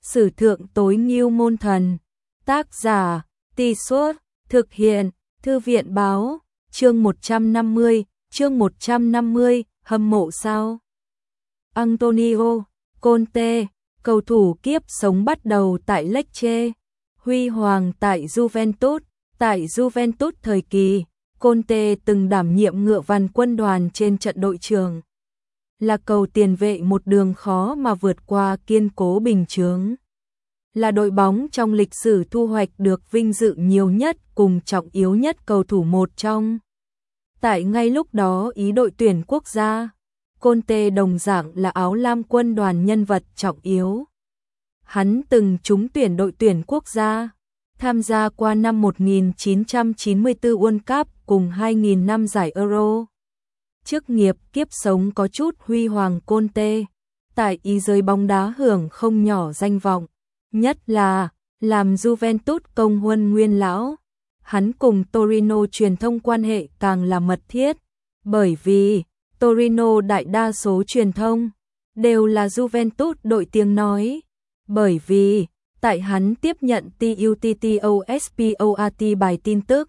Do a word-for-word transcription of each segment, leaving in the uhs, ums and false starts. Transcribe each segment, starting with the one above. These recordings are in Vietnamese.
Sử thượng tối ngưu môn thần. Tác giả, Tì Suốt, thực hiện, Thư viện báo, chương một trăm năm mươi, chương một trăm năm mươi, hâm mộ sao? Antonio Conte, cầu thủ kiếp sống bắt đầu tại Lecce, huy hoàng tại Juventus, tại Juventus thời kỳ, Conte từng đảm nhiệm ngựa vằn quân đoàn trên trận đội trưởng. Là cầu tiền vệ một đường khó mà vượt qua kiên cố bình chướng. Là đội bóng trong lịch sử thu hoạch được vinh dự nhiều nhất cùng trọng yếu nhất cầu thủ một trong. Tại ngay lúc đó ý đội tuyển quốc gia, Conte đồng dạng là áo lam quân đoàn nhân vật trọng yếu. Hắn từng trúng tuyển đội tuyển quốc gia, tham gia qua năm một nghìn chín trăm chín mươi tư World Cup cùng hai nghìn năm giải Euro. Chức nghiệp kiếp sống có chút huy hoàng Conte, tại ý giới bóng đá hưởng không nhỏ danh vọng, nhất là làm Juventus công huân nguyên lão. Hắn cùng Torino truyền thông quan hệ càng là mật thiết, bởi vì Torino đại đa số truyền thông đều là Juventus đội tiếng nói, bởi vì tại hắn tiếp nhận TUTTOSPORT bài tin tức,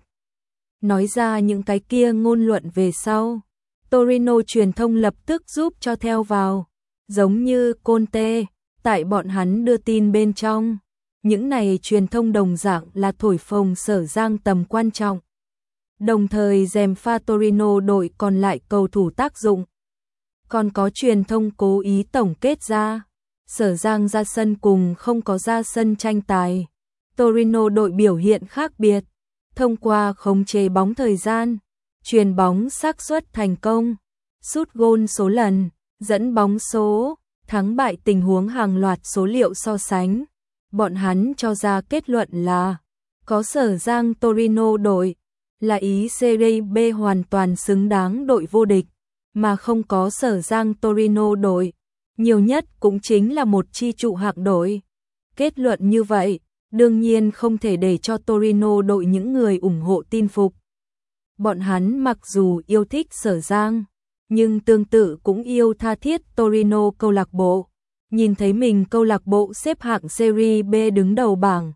nói ra những cái kia ngôn luận về sau, Torino truyền thông lập tức giúp cho theo vào, giống như Conte, tại bọn hắn đưa tin bên trong, những này truyền thông đồng dạng là thổi phồng Sở Giang tầm quan trọng, đồng thời gièm pha Torino đội còn lại cầu thủ tác dụng. Còn có truyền thông cố ý tổng kết ra, Sở Giang ra sân cùng không có ra sân tranh tài, Torino đội biểu hiện khác biệt, thông qua khống chế bóng thời gian, chuyền bóng xác suất thành công, sút gôn số lần, dẫn bóng số, thắng bại tình huống hàng loạt số liệu so sánh. Bọn hắn cho ra kết luận là có Sở Giang Torino đội là ý Serie B hoàn toàn xứng đáng đội vô địch, mà không có Sở Giang Torino đội, nhiều nhất cũng chính là một chi trụ hạng đội. Kết luận như vậy, đương nhiên không thể để cho Torino đội những người ủng hộ tin phục. Bọn hắn mặc dù yêu thích Sở Giang, nhưng tương tự cũng yêu tha thiết Torino câu lạc bộ. Nhìn thấy mình câu lạc bộ xếp hạng Serie B đứng đầu bảng,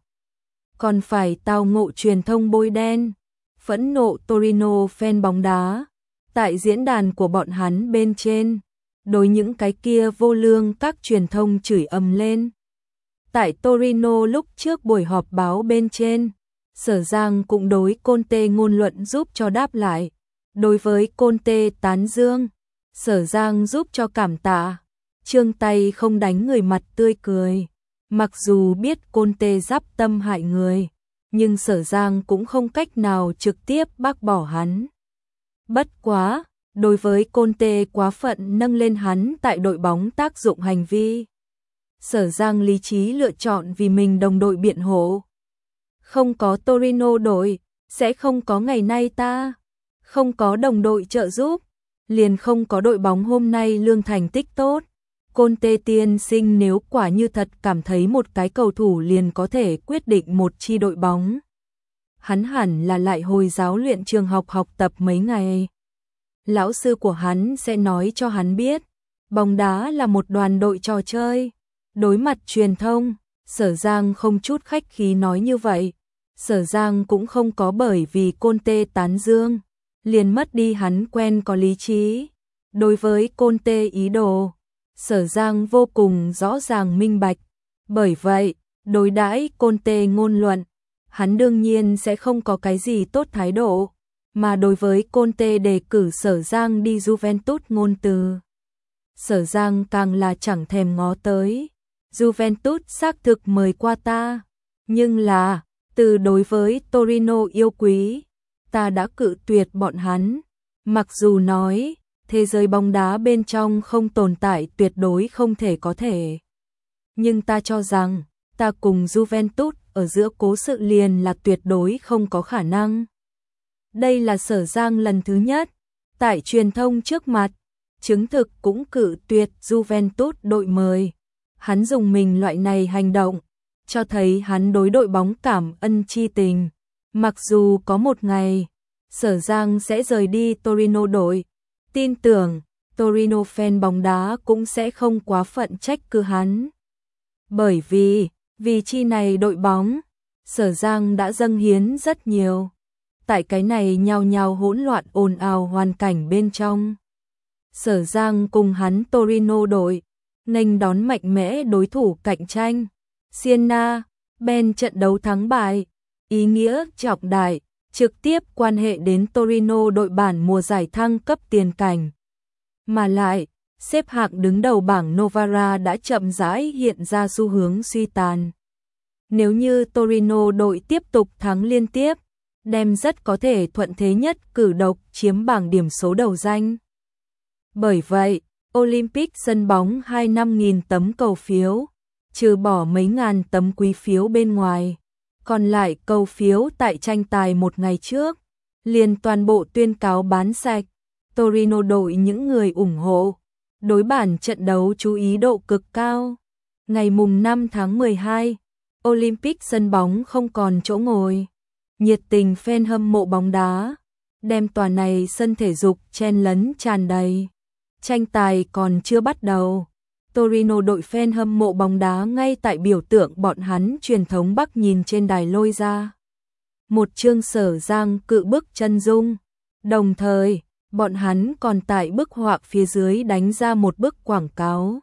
còn phải tao ngộ truyền thông bôi đen, phẫn nộ Torino fan bóng đá, tại diễn đàn của bọn hắn bên trên, đối những cái kia vô lương các truyền thông chửi ầm lên. Tại Torino lúc trước buổi họp báo bên trên, Sở Giang cũng đối Conte ngôn luận giúp cho đáp lại, đối với Conte tán dương, Sở Giang giúp cho cảm tạ. Trương tay không đánh người mặt tươi cười, mặc dù biết Conte giáp tâm hại người, nhưng Sở Giang cũng không cách nào trực tiếp bác bỏ hắn. Bất quá, đối với Conte quá phận nâng lên hắn tại đội bóng tác dụng hành vi, Sở Giang lý trí lựa chọn vì mình đồng đội biện hộ. Không có Torino đội, sẽ không có ngày nay ta, không có đồng đội trợ giúp, liền không có đội bóng hôm nay lương thành tích tốt. Conte tiên sinh nếu quả như thật cảm thấy một cái cầu thủ liền có thể quyết định một chi đội bóng, hắn hẳn là lại hồi giáo luyện trường học học tập mấy ngày. Lão sư của hắn sẽ nói cho hắn biết, bóng đá là một đoàn đội trò chơi. Đối mặt truyền thông, Sở Giang không chút khách khí nói như vậy. Sở Giang cũng không có bởi vì Conte tán dương, liền mất đi hắn quen có lý trí. Đối với Conte ý đồ, Sở Giang vô cùng rõ ràng minh bạch, bởi vậy, đối đãi Conte ngôn luận, hắn đương nhiên sẽ không có cái gì tốt thái độ, mà đối với Conte đề cử Sở Giang đi Juventus ngôn từ, Sở Giang càng là chẳng thèm ngó tới. Juventus xác thực mời qua ta, nhưng là, từ đối với Torino yêu quý, ta đã cự tuyệt bọn hắn, mặc dù nói, thế giới bóng đá bên trong không tồn tại tuyệt đối không thể có thể. Nhưng ta cho rằng, ta cùng Juventus ở giữa cố sự liền là tuyệt đối không có khả năng. Đây là Sở Giang lần thứ nhất, tại truyền thông trước mặt, chứng thực cũng cự tuyệt Juventus đội mời. Hắn dùng mình loại này hành động, cho thấy hắn đối đội bóng cảm ân chi tình. Mặc dù có một ngày, Sở Giang sẽ rời đi Torino đội, tin tưởng Torino fan bóng đá cũng sẽ không quá phận trách cứ hắn. Bởi vì, vì chi này đội bóng, Sở Giang đã dâng hiến rất nhiều. Tại cái này nhao nhao hỗn loạn ồn ào hoàn cảnh bên trong. Sở Giang cùng hắn Torino đội, nghênh đón mạnh mẽ đối thủ cạnh tranh. Siena, Ben trận đấu thắng bại, ý nghĩa trọng đại, trực tiếp quan hệ đến Torino đội bản mùa giải thăng cấp tiền cảnh. Mà lại, xếp hạng đứng đầu bảng Novara đã chậm rãi hiện ra xu hướng suy tàn. Nếu như Torino đội tiếp tục thắng liên tiếp, đem rất có thể thuận thế nhất cử độc chiếm bảng điểm số đầu danh. Bởi vậy, Olympic sân bóng hai mươi lăm nghìn tấm cầu phiếu, trừ bỏ mấy ngàn tấm quý phiếu bên ngoài, còn lại cầu phiếu tại tranh tài một ngày trước, liền toàn bộ tuyên cáo bán sạch. Torino đội những người ủng hộ, đối bản trận đấu chú ý độ cực cao. Ngày mùng năm tháng mười hai, Olympic sân bóng không còn chỗ ngồi. Nhiệt tình fan hâm mộ bóng đá, đem tòa này sân thể dục chen lấn tràn đầy. Tranh tài còn chưa bắt đầu, Torino đội fan hâm mộ bóng đá ngay tại biểu tượng bọn hắn truyền thống Bắc nhìn trên đài lôi ra một chương Sở Giang cự bức chân dung, đồng thời bọn hắn còn tại bức họa phía dưới đánh ra một bức quảng cáo.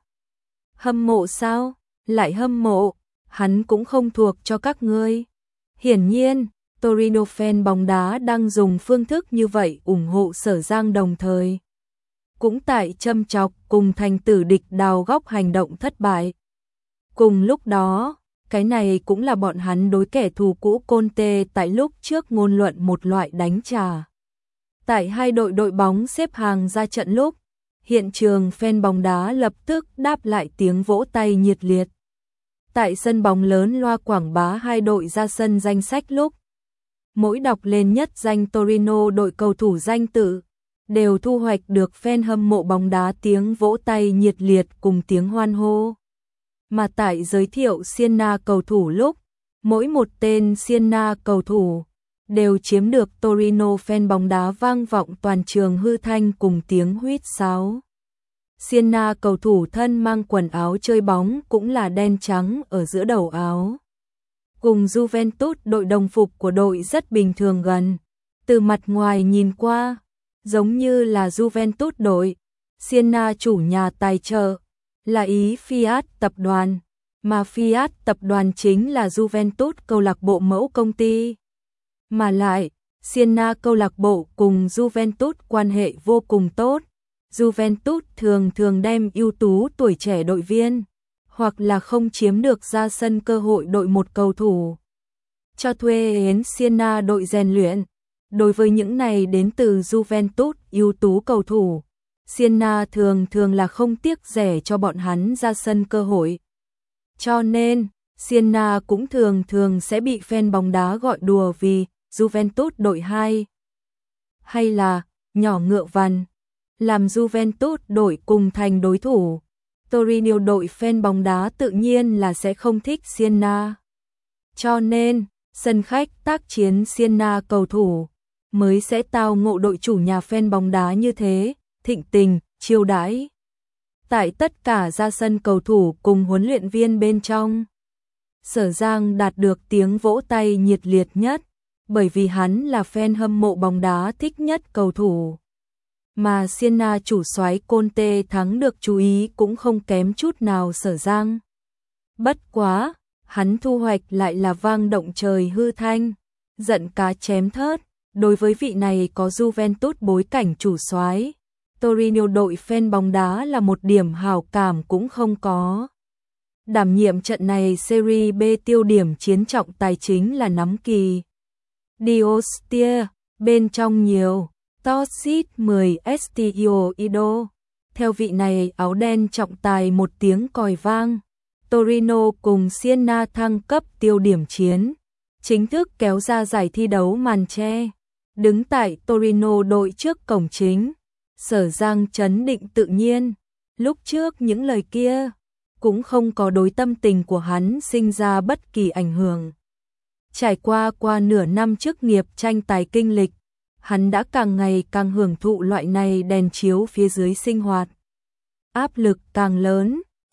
Hâm mộ sao? Lại hâm mộ, hắn cũng không thuộc cho các ngươi. Hiển nhiên, Torino fan bóng đá đang dùng phương thức như vậy ủng hộ Sở Giang, đồng thời cũng tại châm chọc cùng thành tử địch đào góc hành động thất bại. Cùng lúc đó, cái này cũng là bọn hắn đối kẻ thù cũ Conte tại lúc trước ngôn luận một loại đánh trả. Tại hai đội đội bóng xếp hàng ra trận lúc, hiện trường fan bóng đá lập tức đáp lại tiếng vỗ tay nhiệt liệt. Tại sân bóng lớn loa quảng bá hai đội ra sân danh sách lúc, mỗi đọc lên nhất danh Torino đội cầu thủ danh tự, đều thu hoạch được fan hâm mộ bóng đá tiếng vỗ tay nhiệt liệt cùng tiếng hoan hô. Mà tại giới thiệu Siena cầu thủ lúc, mỗi một tên Siena cầu thủ đều chiếm được Torino fan bóng đá vang vọng toàn trường hư thanh cùng tiếng huýt sáo. Siena cầu thủ thân mang quần áo chơi bóng cũng là đen trắng ở giữa đầu áo. Cùng Juventus đội đồng phục của đội rất bình thường gần, từ mặt ngoài nhìn qua, giống như là Juventus đội. Siena chủ nhà tài trợ là ý Fiat tập đoàn, mà Fiat tập đoàn chính là Juventus câu lạc bộ mẫu công ty. Mà lại, Siena câu lạc bộ cùng Juventus quan hệ vô cùng tốt. Juventus thường thường đem ưu tú tuổi trẻ đội viên, hoặc là không chiếm được ra sân cơ hội đội một cầu thủ, cho thuê đến Siena đội rèn luyện. Đối với những này đến từ Juventus ưu tú cầu thủ, Siena thường thường là không tiếc rẻ cho bọn hắn ra sân cơ hội. Cho nên, Siena cũng thường thường sẽ bị fan bóng đá gọi đùa vì Juventus đội hai, hay là nhỏ ngựa vằn, làm Juventus đội cùng thành đối thủ. Torino đội fan bóng đá tự nhiên là sẽ không thích Siena. Cho nên, sân khách tác chiến Siena cầu thủ mới sẽ tao ngộ đội chủ nhà fan bóng đá như thế, thịnh tình, chiêu đãi. Tại tất cả ra sân cầu thủ cùng huấn luyện viên bên trong, Sở Giang đạt được tiếng vỗ tay nhiệt liệt nhất, bởi vì hắn là fan hâm mộ bóng đá thích nhất cầu thủ. Mà Siena chủ soái Conte thắng được chú ý cũng không kém chút nào Sở Giang. Bất quá, hắn thu hoạch lại là vang động trời hư thanh, giận cá chém thớt. Đối với vị này có Juventus bối cảnh chủ soái, Torino đội fan bóng đá là một điểm hảo cảm cũng không có. Đảm nhiệm trận này Serie B tiêu điểm chiến trọng tài chính là nắm kỳ Diostia, bên trong nhiều Tosit mười Stio Ido. Theo vị này áo đen trọng tài một tiếng còi vang, Torino cùng Siena thăng cấp tiêu điểm chiến, chính thức kéo ra giải thi đấu màn che. Đứng tại Torino đội trước cổng chính, Sở Giang trấn định tự nhiên, lúc trước những lời kia cũng không có đối tâm tình của hắn sinh ra bất kỳ ảnh hưởng. Trải qua qua nửa năm chức nghiệp tranh tài kinh lịch, hắn đã càng ngày càng hưởng thụ loại này đèn chiếu phía dưới sinh hoạt. Áp lực càng lớn,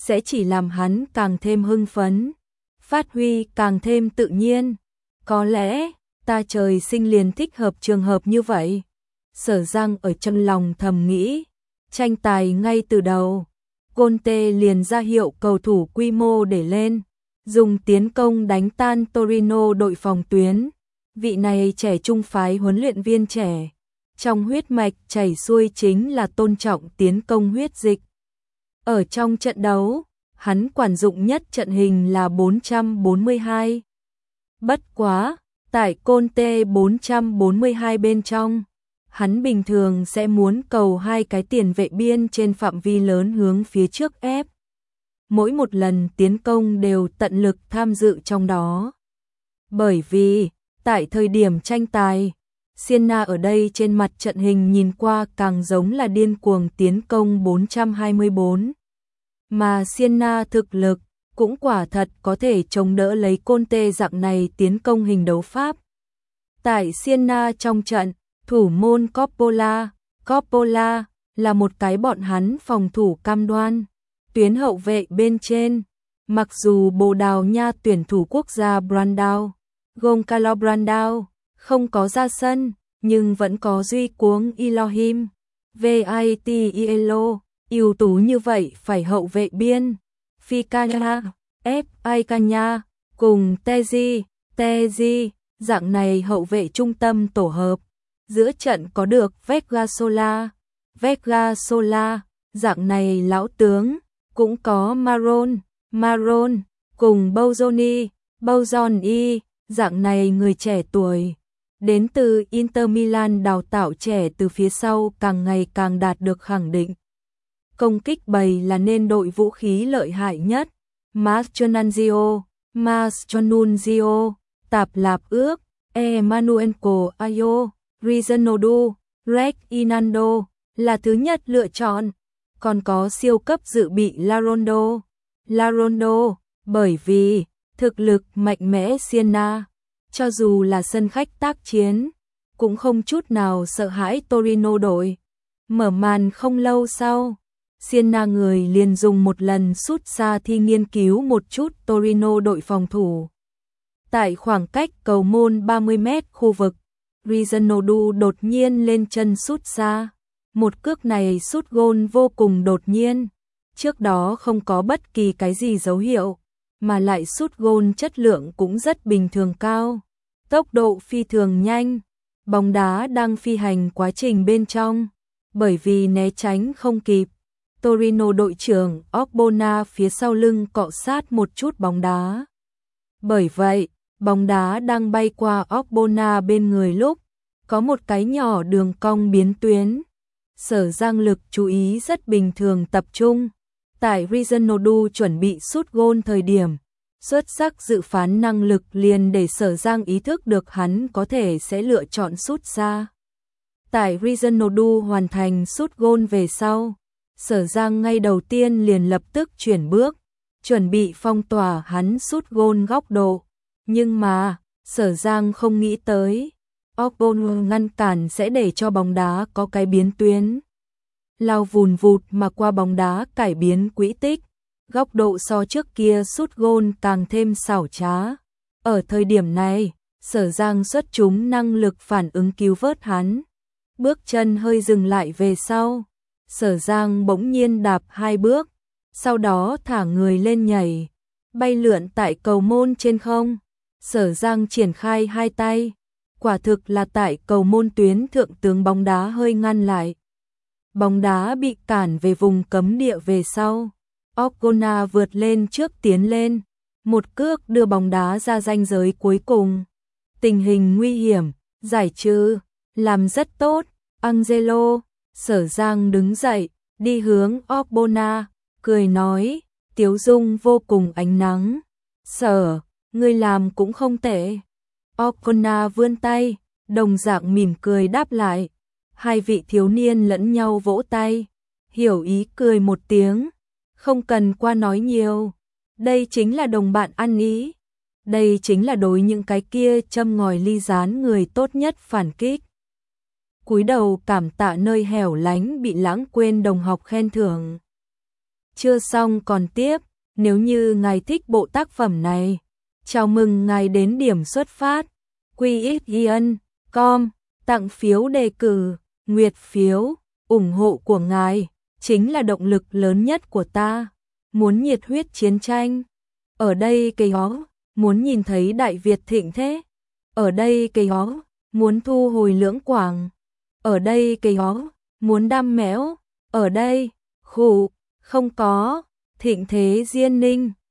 sẽ chỉ làm hắn càng thêm hưng phấn, phát huy càng thêm tự nhiên. Có lẽ, ta trời sinh liền thích hợp trường hợp như vậy. Sở Giang ở trong lòng thầm nghĩ, tranh tài ngay từ đầu, Conte liền ra hiệu cầu thủ quy mô để lên, dùng tiến công đánh tan Torino đội phòng tuyến. Vị này trẻ trung phái huấn luyện viên trẻ, trong huyết mạch chảy xuôi chính là tôn trọng tiến công huyết dịch. Ở trong trận đấu, hắn quản dụng nhất trận hình là bốn trăm bốn mươi hai. Bất quá, tại Conte bốn trăm bốn mươi hai bên trong, hắn bình thường sẽ muốn cầu hai cái tiền vệ biên trên phạm vi lớn hướng phía trước ép. Mỗi một lần tiến công đều tận lực tham dự trong đó. Bởi vì, tại thời điểm tranh tài, Siena ở đây trên mặt trận hình nhìn qua càng giống là điên cuồng tiến công bốn trăm hai mươi bốn. Mà Siena thực lực cũng quả thật có thể chống đỡ lấy Conte dạng này tiến công hình đấu pháp. Tại Siena trong trận, thủ môn Coppola, Coppola là một cái bọn hắn phòng thủ cam đoan. Tuyến hậu vệ bên trên, mặc dù Bồ Đào Nha tuyển thủ quốc gia Brandao, Goncalo Brandao không có ra sân, nhưng vẫn có Duy Cuống Elohim, Vitielo, ưu tú như vậy phải hậu vệ biên, Ficanya, F. Aikanya, cùng Teji, Teji, dạng này hậu vệ trung tâm tổ hợp. Giữa trận có được Vegasola, Vegasola, dạng này lão tướng, cũng có Maron, Maron, cùng Bouzoni, Bouzoni, dạng này người trẻ tuổi. Đến từ Inter Milan đào tạo trẻ từ phía sau càng ngày càng đạt được khẳng định. Công kích bầy là nên đội vũ khí lợi hại nhất. Mastroianzio, Mastroianzio, Tạp Lạp Ước, Emanuenco Ayo, Rizanodu, Reginaldo là thứ nhất lựa chọn. Còn có siêu cấp dự bị Larondo, Larondo, bởi vì thực lực mạnh mẽ Siena, cho dù là sân khách tác chiến, cũng không chút nào sợ hãi Torino đội. Mở màn không lâu sau, Siena người liền dùng một lần sút xa thi nghiên cứu một chút Torino đội phòng thủ. Tại khoảng cách cầu môn ba mươi mét khu vực, Rizanodu đột nhiên lên chân sút xa. Một cước này sút gôn vô cùng đột nhiên, trước đó không có bất kỳ cái gì dấu hiệu, mà lại sút gôn chất lượng cũng rất bình thường cao. Tốc độ phi thường nhanh, bóng đá đang phi hành quá trình bên trong, bởi vì né tránh không kịp. Torino đội trưởng Ogbonna phía sau lưng cọ sát một chút bóng đá. Bởi vậy, bóng đá đang bay qua Ogbonna bên người lúc, có một cái nhỏ đường cong biến tuyến. Sở Giang lực chú ý rất bình thường tập trung. Tại Rizanodu chuẩn bị sút gôn thời điểm, xuất sắc dự phán năng lực liền để Sở Giang ý thức được hắn có thể sẽ lựa chọn sút xa. Tại Rizanodu hoàn thành sút gôn về sau, Sở Giang ngay đầu tiên liền lập tức chuyển bước, chuẩn bị phong tỏa hắn sút gôn góc độ. Nhưng mà, Sở Giang không nghĩ tới, Ogbonna ngăn cản sẽ để cho bóng đá có cái biến tuyến. Lao vùn vụt mà qua bóng đá cải biến quỹ tích, góc độ so trước kia sút gôn càng thêm xảo trá. Ở thời điểm này, Sở Giang xuất chúng năng lực phản ứng cứu vớt hắn. Bước chân hơi dừng lại về sau, Sở Giang bỗng nhiên đạp hai bước, sau đó thả người lên nhảy, bay lượn tại cầu môn trên không. Sở Giang triển khai hai tay, quả thực là tại cầu môn tuyến thượng tướng bóng đá hơi ngăn lại. Bóng đá bị cản về vùng cấm địa về sau. Ogbonna vượt lên trước tiến lên, một cước đưa bóng đá ra ranh giới cuối cùng. Tình hình nguy hiểm, giải trừ, làm rất tốt. Angelo, Sở Giang đứng dậy, đi hướng Ogbonna, cười nói, tiếu dung vô cùng ánh nắng. Sở, ngươi làm cũng không tệ. Ogbonna vươn tay, đồng dạng mỉm cười đáp lại. Hai vị thiếu niên lẫn nhau vỗ tay, hiểu ý cười một tiếng, không cần qua nói nhiều. Đây chính là đồng bạn ăn ý. Đây chính là đối những cái kia châm ngòi ly gián người tốt nhất phản kích. Cúi đầu cảm tạ nơi hẻo lánh bị lãng quên đồng học khen thưởng. Chưa xong còn tiếp, nếu như ngài thích bộ tác phẩm này, chào mừng ngài đến điểm xuất phát quy x ian chấm com, tặng phiếu đề cử, nguyệt phiếu, ủng hộ của ngài chính là động lực lớn nhất của ta. Muốn nhiệt huyết chiến tranh, ở đây cây ó, muốn nhìn thấy Đại Việt thịnh thế, ở đây cây ó, muốn thu hồi Lưỡng Quảng, ở đây cây ó, muốn đam mẽo, ở đây, khủ, không có, thịnh thế Diên Ninh.